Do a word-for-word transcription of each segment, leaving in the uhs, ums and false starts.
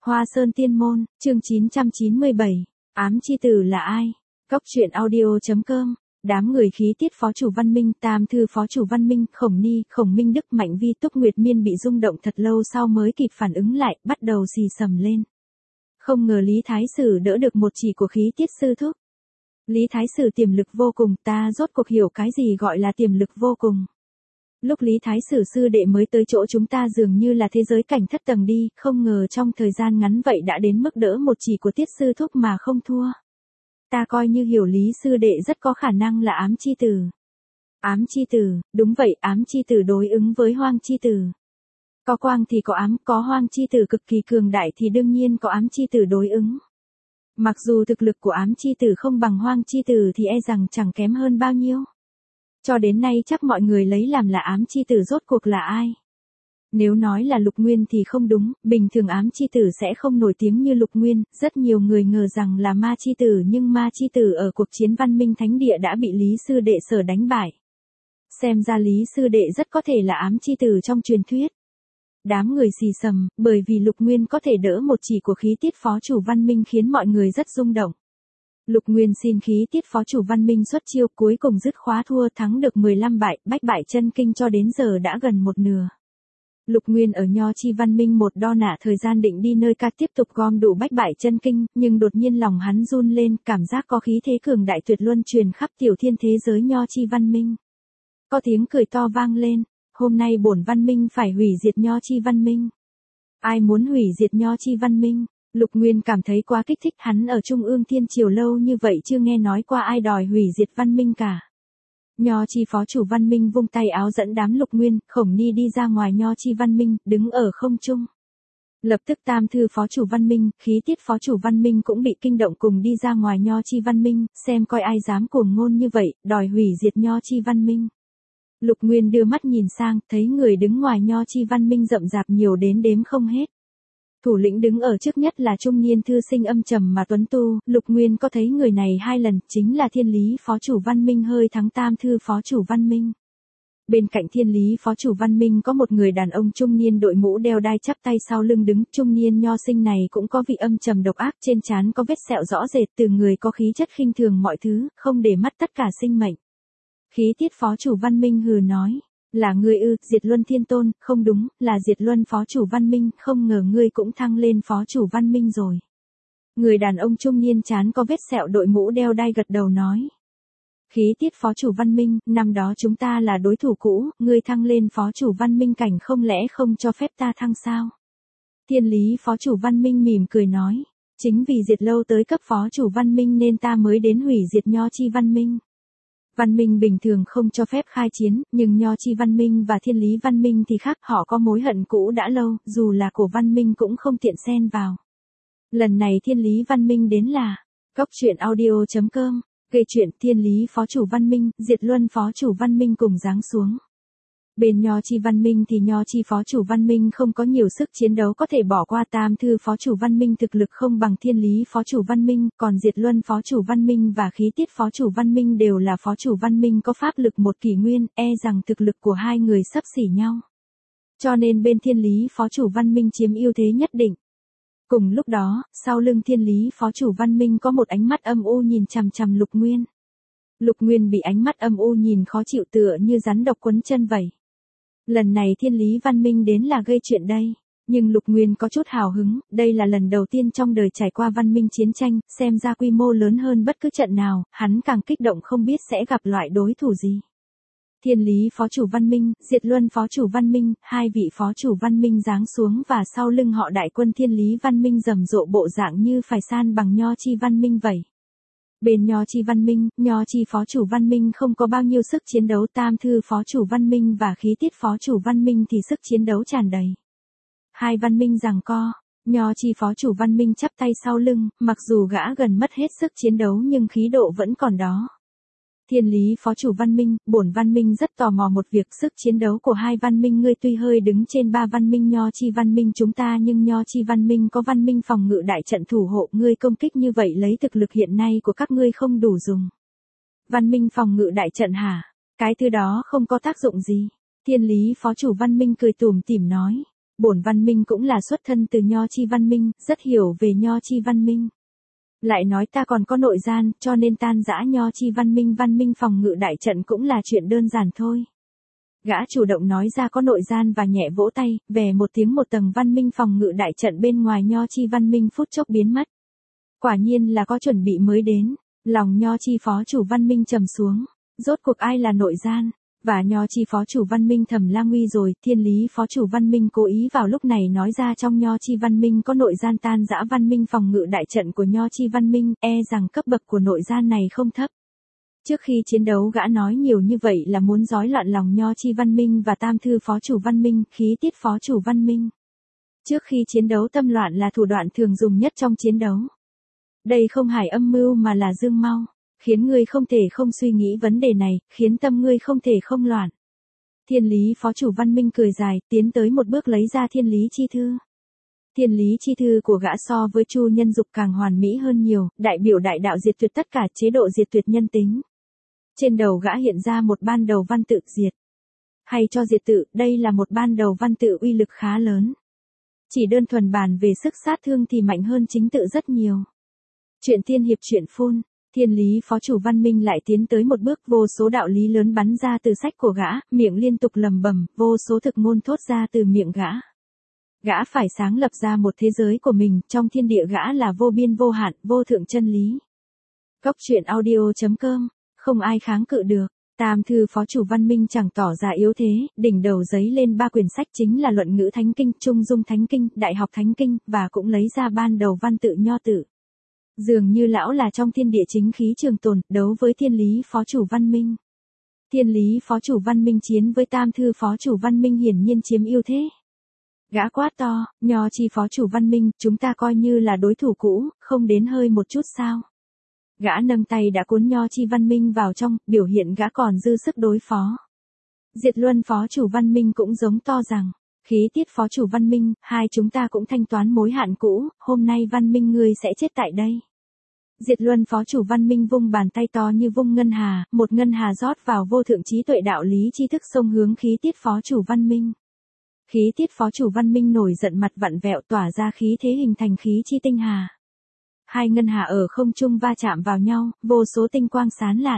Hoa Sơn Tiên Môn, chương chín trăm chín mươi bảy, ám chi tử là ai? Cốc truyện audio chấm com. Đám người khí tiết phó chủ Văn Minh, tam thư phó chủ Văn Minh, Khổng Ni, Khổng Minh Đức, Mạnh Vi, Túc Nguyệt Miên bị rung động thật lâu sau mới kịp phản ứng lại, bắt đầu xì xầm lên. Không ngờ Lý Thái Sử đỡ được một chỉ của khí tiết sư thúc. Lý Thái Sử tiềm lực vô cùng, ta rốt cuộc hiểu cái gì gọi là tiềm lực vô cùng. Lúc Lý Thái Sử sư đệ mới tới chỗ chúng ta dường như là thế giới cảnh thất tầng đi, không ngờ trong thời gian ngắn vậy đã đến mức đỡ một chỉ của tiết sư thúc mà không thua. Ta coi như hiểu Lý sư đệ rất có khả năng là ám chi tử. Ám chi tử, đúng vậy, ám chi tử đối ứng với hoang chi tử. Có quang thì có ám, có hoang chi tử cực kỳ cường đại thì đương nhiên có ám chi tử đối ứng. Mặc dù thực lực của ám chi tử không bằng hoang chi tử thì e rằng chẳng kém hơn bao nhiêu. Cho đến nay chắc mọi người lấy làm là ám chi tử rốt cuộc là ai. Nếu nói là Lục Nguyên thì không đúng, bình thường ám chi tử sẽ không nổi tiếng như Lục Nguyên, rất nhiều người ngờ rằng là ma chi tử nhưng ma chi tử ở cuộc chiến Văn Minh Thánh Địa đã bị Lý sư đệ sở đánh bại. Xem ra Lý sư đệ rất có thể là ám chi tử trong truyền thuyết. Đám người xì xầm, bởi vì Lục Nguyên có thể đỡ một chỉ của khí tiết phó chủ Văn Minh khiến mọi người rất rung động. Lục Nguyên xin khí tiết phó chủ Văn Minh xuất chiêu, cuối cùng dứt khóa thua, thắng được mười lăm bại, bách bại chân kinh cho đến giờ đã gần một nửa. Lục Nguyên ở Nho Chi Văn Minh một đo nạ thời gian định đi nơi ca tiếp tục gom đủ bách bại chân kinh, nhưng đột nhiên lòng hắn run lên, cảm giác có khí thế cường đại tuyệt luân truyền khắp tiểu thiên thế giới Nho Chi Văn Minh. Có tiếng cười to vang lên, hôm nay bổn Văn Minh phải hủy diệt Nho Chi Văn Minh. Ai muốn hủy diệt Nho Chi Văn Minh? Lục Nguyên cảm thấy quá kích thích, hắn ở Trung ương Thiên Triều lâu như vậy chưa nghe nói qua ai đòi hủy diệt Văn Minh cả. Nho Chi phó chủ Văn Minh vung tay áo dẫn đám Lục Nguyên, Khổng Ni đi ra ngoài Nho Chi Văn Minh, đứng ở không trung. Lập tức tam thư phó chủ Văn Minh, khí tiết phó chủ Văn Minh cũng bị kinh động cùng đi ra ngoài Nho Chi Văn Minh, xem coi ai dám cuồng ngôn như vậy, đòi hủy diệt Nho Chi Văn Minh. Lục Nguyên đưa mắt nhìn sang, thấy người đứng ngoài Nho Chi Văn Minh rậm rạp nhiều đến đếm không hết. Thủ lĩnh đứng ở trước nhất là trung niên thư sinh âm trầm mà tuấn tu, Lục Nguyên có thấy người này hai lần, chính là Thiên Lý phó chủ Văn Minh hơi thắng tam thư phó chủ Văn Minh. Bên cạnh Thiên Lý phó chủ Văn Minh có một người đàn ông trung niên đội mũ đeo đai chắp tay sau lưng đứng, trung niên nho sinh này cũng có vị âm trầm độc ác, trên trán có vết sẹo rõ rệt, từ người có khí chất khinh thường mọi thứ, không để mắt tất cả sinh mệnh. Khí tiết phó chủ Văn Minh hừ nói. Là ngươi ư? Diệt Luân Thiên Tôn? Không đúng, là Diệt Luân phó chủ Văn Minh, không ngờ ngươi cũng thăng lên phó chủ Văn Minh rồi. Người đàn ông trung niên trán có vết sẹo đội mũ đeo đai gật đầu nói. Khí tiết phó chủ Văn Minh, năm đó chúng ta là đối thủ cũ, ngươi thăng lên phó chủ Văn Minh cảnh không lẽ không cho phép ta thăng sao? Thiên Lý phó chủ Văn Minh mỉm cười nói, chính vì diệt lâu tới cấp phó chủ Văn Minh nên ta mới đến hủy diệt Nho Chi Văn Minh. Văn Minh bình thường không cho phép khai chiến, nhưng Nho Chi Văn Minh và Thiên Lý Văn Minh thì khác, họ có mối hận cũ đã lâu, dù là cổ Văn Minh cũng không tiện xen vào. Lần này Thiên Lý Văn Minh đến là cốc truyện audio chấm com, gây chuyện Thiên Lý phó chủ Văn Minh, Diệt Luân phó chủ Văn Minh cùng giáng xuống. Bên Nho Chi Văn Minh thì Nho Chi phó chủ Văn Minh không có nhiều sức chiến đấu có thể bỏ qua tam thư phó chủ Văn Minh thực lực không bằng Thiên Lý phó chủ Văn Minh, còn Diệt Luân phó chủ Văn Minh và khí tiết phó chủ Văn Minh đều là phó chủ Văn Minh có pháp lực một kỷ nguyên, e rằng thực lực của hai người xấp xỉ nhau. Cho nên bên Thiên Lý phó chủ Văn Minh chiếm ưu thế nhất định. Cùng lúc đó, sau lưng Thiên Lý phó chủ Văn Minh có một ánh mắt âm u nhìn chằm chằm Lục Nguyên. Lục Nguyên bị ánh mắt âm u nhìn khó chịu tựa như rắn độc quấn chân vậy. Lần này Thiên Lý Văn Minh đến là gây chuyện đây, nhưng Lục Nguyên có chút hào hứng, đây là lần đầu tiên trong đời trải qua văn minh chiến tranh, xem ra quy mô lớn hơn bất cứ trận nào, hắn càng kích động không biết sẽ gặp loại đối thủ gì. Thiên Lý phó chủ Văn Minh, Diệt Luân phó chủ Văn Minh, hai vị phó chủ Văn Minh giáng xuống và sau lưng họ đại quân Thiên Lý Văn Minh rầm rộ bộ dạng như phải san bằng Nho Chi Văn Minh vậy. Bên Nho Chi Văn Minh, Nho Chi phó chủ Văn Minh không có bao nhiêu sức chiến đấu, tam thư phó chủ Văn Minh và khí tiết phó chủ Văn Minh thì sức chiến đấu tràn đầy. Hai Văn Minh giằng co, Nho Chi phó chủ Văn Minh chắp tay sau lưng, mặc dù gã gần mất hết sức chiến đấu nhưng khí độ vẫn còn đó. Thiên Lý phó chủ Văn Minh, bổn Văn Minh rất tò mò một việc, sức chiến đấu của hai Văn Minh ngươi tuy hơi đứng trên ba Văn Minh Nho Chi Văn Minh chúng ta nhưng Nho Chi Văn Minh có Văn Minh phòng ngự đại trận thủ hộ, ngươi công kích như vậy lấy thực lực hiện nay của các ngươi không đủ dùng. Văn Minh phòng ngự đại trận hả? Cái thứ đó không có tác dụng gì. Thiên Lý phó chủ Văn Minh cười tủm tỉm nói. Bổn Văn Minh cũng là xuất thân từ Nho Chi Văn Minh, rất hiểu về Nho Chi Văn Minh. Lại nói ta còn có nội gian, cho nên tan rã Nho Chi Văn Minh Văn Minh phòng ngự đại trận cũng là chuyện đơn giản thôi. Gã chủ động nói ra có nội gian và nhẹ vỗ tay, về một tiếng một tầng Văn Minh phòng ngự đại trận bên ngoài Nho Chi Văn Minh phút chốc biến mất. Quả nhiên là có chuẩn bị mới đến, lòng Nho Chi phó chủ Văn Minh trầm xuống, rốt cuộc ai là nội gian? Và Nho Chi phó chủ Văn Minh thầm la nguy rồi, Thiên Lý phó chủ Văn Minh cố ý vào lúc này nói ra trong Nho Chi Văn Minh có nội gian tan rã Văn Minh phòng ngự đại trận của Nho Chi Văn Minh, e rằng cấp bậc của nội gian này không thấp. Trước khi chiến đấu gã nói nhiều như vậy là muốn rối loạn lòng Nho Chi Văn Minh và Tam Thư phó chủ Văn Minh, Khí Tiết phó chủ Văn Minh. Trước khi chiến đấu tâm loạn là thủ đoạn thường dùng nhất trong chiến đấu. Đây không phải âm mưu mà là dương mau. Khiến ngươi không thể không suy nghĩ vấn đề này, khiến tâm ngươi không thể không loạn. Thiên Lý phó chủ Văn Minh cười dài, tiến tới một bước lấy ra Thiên Lý chi thư. Thiên Lý chi thư của gã so với Chu Nhân Dục càng hoàn mỹ hơn nhiều, đại biểu đại đạo diệt tuyệt tất cả chế độ diệt tuyệt nhân tính. Trên đầu gã hiện ra một ban đầu văn tự diệt. Hay cho diệt tự, đây là một ban đầu văn tự uy lực khá lớn. Chỉ đơn thuần bàn về sức sát thương thì mạnh hơn chính tự rất nhiều. Chuyện tiên hiệp chuyện phun. Thiên Lý phó chủ Văn Minh lại tiến tới một bước, vô số đạo lý lớn bắn ra từ sách của gã, miệng liên tục lầm bầm, vô số thực ngôn thốt ra từ miệng gã. Gã phải sáng lập ra một thế giới của mình, trong thiên địa gã là vô biên vô hạn, vô thượng chân lý. Cốc truyện audio chấm com, không ai kháng cự được. Tam Thư phó chủ Văn Minh chẳng tỏ ra yếu thế, đỉnh đầu giấy lên ba quyển sách chính là Luận Ngữ Thánh Kinh, Trung Dung Thánh Kinh, Đại học Thánh Kinh, và cũng lấy ra ban đầu văn tự Nho tự. Dường như lão là trong thiên địa chính khí trường tồn, đấu với Thiên Lý phó chủ Văn Minh. Thiên Lý phó chủ Văn Minh chiến với Tam Thư phó chủ Văn Minh hiển nhiên chiếm ưu thế. Gã quát to, Nho Chi phó chủ Văn Minh, chúng ta coi như là đối thủ cũ, không đến hơi một chút sao? Gã nâng tay đã cuốn Nho Chi Văn Minh vào trong, biểu hiện gã còn dư sức đối phó. Diệt Luân phó chủ Văn Minh cũng giống to rằng, Khí Tiết phó chủ Văn Minh, hai chúng ta cũng thanh toán mối hạn cũ, hôm nay Văn Minh ngươi sẽ chết tại đây. Diệt Luân phó chủ Văn Minh vung bàn tay to như vung ngân hà, một ngân hà rót vào vô thượng trí tuệ đạo lý tri thức xông hướng Khí Tiết phó chủ Văn Minh. Khí Tiết phó chủ Văn Minh nổi giận mặt vặn vẹo tỏa ra khí thế hình thành khí chi tinh hà. Hai ngân hà ở không trung va chạm vào nhau, vô số tinh quang sáng lạn.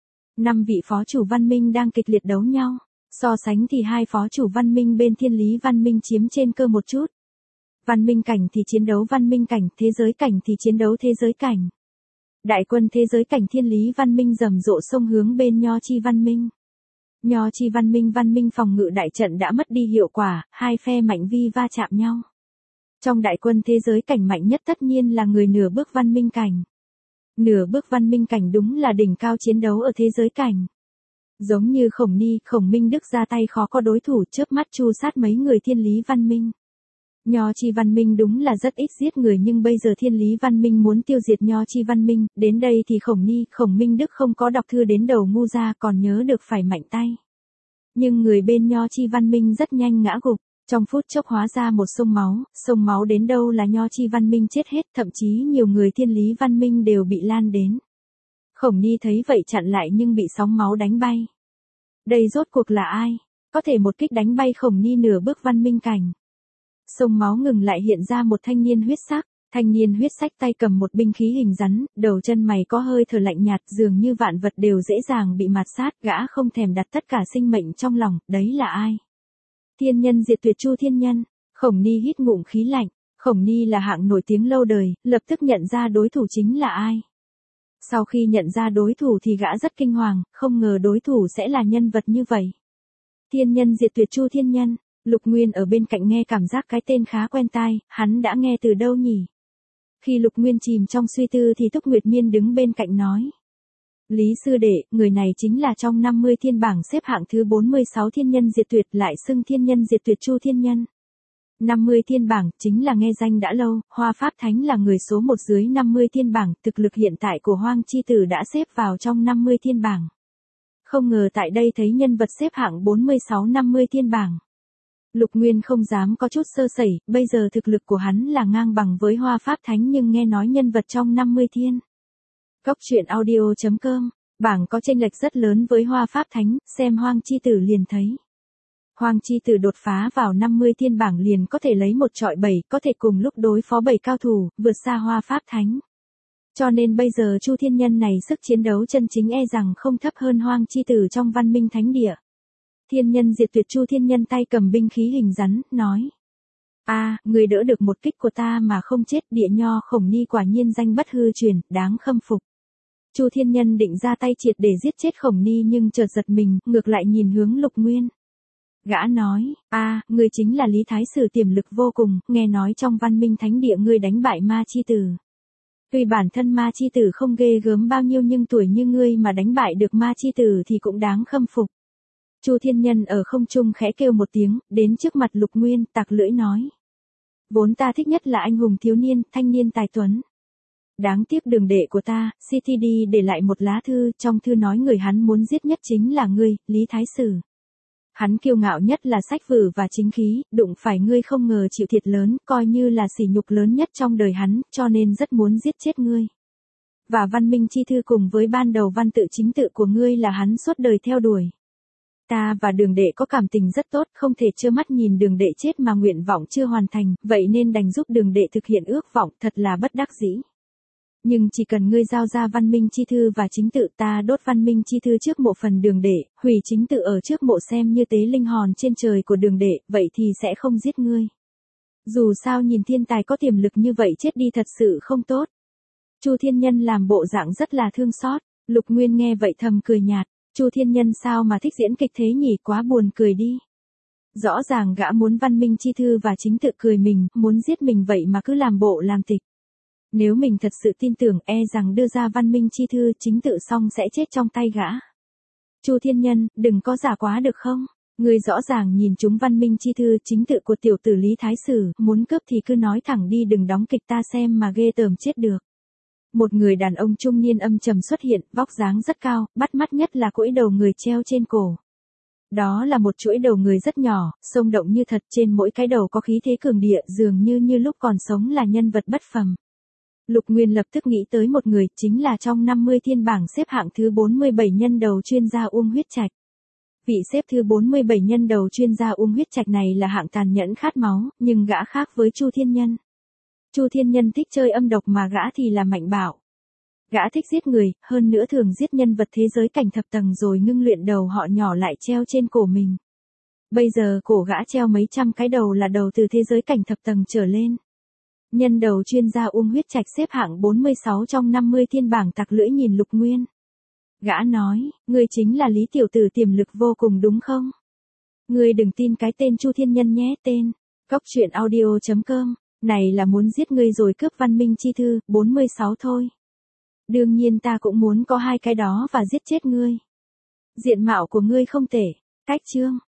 Năm vị phó chủ Văn Minh đang kịch liệt đấu nhau. So sánh thì hai phó chủ Văn Minh bên Thiên Lý Văn Minh chiếm trên cơ một chút. Văn Minh cảnh thì chiến đấu Văn Minh cảnh, thế giới cảnh thì chiến đấu thế giới cảnh. Đại quân thế giới cảnh Thiên Lý Văn Minh rầm rộ xông hướng bên Nho Chi Văn Minh. Nho Chi Văn Minh Văn Minh phòng ngự đại trận đã mất đi hiệu quả, hai phe mạnh vi va chạm nhau. Trong đại quân thế giới cảnh mạnh nhất tất nhiên là người nửa bước Văn Minh cảnh. Nửa bước Văn Minh cảnh đúng là đỉnh cao chiến đấu ở thế giới cảnh. Giống như Khổng Ni, Khổng Minh Đức ra tay khó có đối thủ, chớp mắt chu sát mấy người Thiên Lý Văn Minh. Nho Chi Văn Minh đúng là rất ít giết người nhưng bây giờ Thiên Lý Văn Minh muốn tiêu diệt Nho Chi Văn Minh, đến đây thì Khổng Ni, Khổng Minh Đức không có đọc thư đến đầu ngu ra còn nhớ được phải mạnh tay. Nhưng người bên Nho Chi Văn Minh rất nhanh ngã gục, trong phút chốc hóa ra một sông máu, sông máu đến đâu là Nho Chi Văn Minh chết hết, thậm chí nhiều người Thiên Lý Văn Minh đều bị lan đến. Khổng Ni thấy vậy chặn lại nhưng bị sóng máu đánh bay. Đây rốt cuộc là ai? Có thể một kích đánh bay Khổng Ni nửa bước Văn Minh cảnh. Sông máu ngừng lại hiện ra một thanh niên huyết sắc. Thanh niên huyết sắc tay cầm một binh khí hình rắn, đầu chân mày có hơi thở lạnh nhạt, dường như vạn vật đều dễ dàng bị mạt sát, gã không thèm đặt tất cả sinh mệnh trong lòng, đấy là ai? Thiên nhân diệt tuyệt Chu Thiên Nhân. Khổng Ni hít ngụm khí lạnh. Khổng Ni là hạng nổi tiếng lâu đời, lập tức nhận ra đối thủ chính là ai. Sau khi nhận ra đối thủ thì gã rất kinh hoàng, không ngờ đối thủ sẽ là nhân vật như vậy. Thiên nhân diệt tuyệt Chu Thiên Nhân. Lục Nguyên ở bên cạnh nghe cảm giác cái tên khá quen tai, hắn đã nghe từ đâu nhỉ? Khi Lục Nguyên chìm trong suy tư thì Túc Nguyệt Miên đứng bên cạnh nói. Lý sư đệ, người này chính là trong năm mươi thiên bảng xếp hạng thứ bốn mươi sáu thiên nhân diệt tuyệt, lại xưng thiên nhân diệt tuyệt Chu Thiên Nhân. năm mươi thiên bảng, chính là nghe danh đã lâu, Hoa Pháp Thánh là người số một dưới năm mươi thiên bảng, thực lực hiện tại của Hoang Chi Tử đã xếp vào trong năm mươi thiên bảng. Không ngờ tại đây thấy nhân vật xếp hạng bốn mươi sáu năm mươi thiên bảng. Lục Nguyên không dám có chút sơ sẩy, bây giờ thực lực của hắn là ngang bằng với Hoa Pháp Thánh nhưng nghe nói nhân vật trong năm mươi thiên. Cốc truyện audio chấm com, bảng có chênh lệch rất lớn với Hoa Pháp Thánh, xem Hoang Chi Tử liền thấy. Hoàng chi tử đột phá vào năm mươi thiên bảng liền có thể lấy một trọi bảy, có thể cùng lúc đối phó bảy cao thủ, vượt xa Hoa Pháp Thánh. Cho nên bây giờ Chu Thiên Nhân này sức chiến đấu chân chính e rằng không thấp hơn Hoang chi tử trong Văn Minh Thánh Địa. Thiên Nhân diệt tuyệt Chu Thiên Nhân tay cầm binh khí hình rắn, nói. A, à, người đỡ được một kích của ta mà không chết, địa nho Khổng Ni quả nhiên danh bất hư truyền, đáng khâm phục. Chu Thiên Nhân định ra tay triệt để giết chết Khổng Ni nhưng chợt giật mình, ngược lại nhìn hướng Lục Nguyên. Gã nói, a, à, ngươi chính là Lý Thái Sử tiềm lực vô cùng, nghe nói trong Văn Minh Thánh Địa ngươi đánh bại ma chi tử. Tuy bản thân ma chi tử không ghê gớm bao nhiêu nhưng tuổi như ngươi mà đánh bại được ma chi tử thì cũng đáng khâm phục. Chu Thiên Nhân ở không trung khẽ kêu một tiếng, đến trước mặt Lục Nguyên, tặc lưỡi nói. Vốn ta thích nhất là anh hùng thiếu niên, thanh niên tài tuấn. Đáng tiếc đường đệ của ta, xê tê đê để lại một lá thư, trong thư nói người hắn muốn giết nhất chính là ngươi, Lý Thái Sử. Hắn kiêu ngạo nhất là sách vở và chính khí, đụng phải ngươi không ngờ chịu thiệt lớn, coi như là sỉ nhục lớn nhất trong đời hắn, cho nên rất muốn giết chết ngươi. Và Văn Minh chi thư cùng với ban đầu văn tự chính tự của ngươi là hắn suốt đời theo đuổi. Ta và đường đệ có cảm tình rất tốt, không thể trơ mắt nhìn đường đệ chết mà nguyện vọng chưa hoàn thành, vậy nên đành giúp đường đệ thực hiện ước vọng, thật là bất đắc dĩ. Nhưng chỉ cần ngươi giao ra Văn Minh chi thư và chính tự, ta đốt Văn Minh chi thư trước mộ phần đường đệ, hủy chính tự ở trước mộ xem như tế linh hồn trên trời của đường đệ, vậy thì sẽ không giết ngươi. Dù sao nhìn thiên tài có tiềm lực như vậy chết đi thật sự không tốt. Chu Thiên Nhân làm bộ dạng rất là thương xót, Lục Nguyên nghe vậy thầm cười nhạt, Chu Thiên Nhân sao mà thích diễn kịch thế nhỉ, quá buồn cười đi. Rõ ràng gã muốn Văn Minh chi thư và chính tự cười mình, muốn giết mình vậy mà cứ làm bộ làm tịch. Nếu mình thật sự tin tưởng e rằng đưa ra Văn Minh chi thư chính tự xong sẽ chết trong tay gã. Chu Thiên Nhân, đừng có giả quá được không? Ngươi rõ ràng nhìn chúng Văn Minh chi thư chính tự của tiểu tử Lý Thái Sử, muốn cướp thì cứ nói thẳng đi, đừng đóng kịch ta xem mà ghê tởm chết được. Một người đàn ông trung niên âm trầm xuất hiện, vóc dáng rất cao, bắt mắt nhất là cỗi đầu người treo trên cổ. Đó là một chuỗi đầu người rất nhỏ, xông động như thật, trên mỗi cái đầu có khí thế cường địa, dường như như lúc còn sống là nhân vật bất phàm. Lục Nguyên lập tức nghĩ tới một người, chính là trong năm mươi thiên bảng xếp hạng thứ bốn mươi bảy nhân đầu chuyên gia Uông Huyết Trạch. Vị xếp thứ bốn mươi bảy nhân đầu chuyên gia Uông Huyết Trạch này là hạng tàn nhẫn khát máu, nhưng gã khác với Chu Thiên Nhân. Chu Thiên Nhân thích chơi âm độc mà gã thì là mạnh bạo. Gã thích giết người, hơn nữa thường giết nhân vật thế giới cảnh thập tầng rồi ngưng luyện đầu họ nhỏ lại treo trên cổ mình. Bây giờ cổ gã treo mấy trăm cái đầu là đầu từ thế giới cảnh thập tầng trở lên. Nhân đầu chuyên gia Uông Huyết Trạch xếp hạng bốn mươi sáu trong năm mươi thiên bảng, tặc lưỡi nhìn Lục Nguyên. Gã nói, ngươi chính là Lý tiểu tử tiềm lực vô cùng đúng không? Ngươi đừng tin cái tên Chu Thiên Nhân nhé, tên. Cóc truyện audio chấm com, này là muốn giết ngươi rồi cướp Văn Minh chi thư, bốn mươi sáu thôi. Đương nhiên ta cũng muốn có hai cái đó và giết chết ngươi. Diện mạo của ngươi không tệ, cách chương.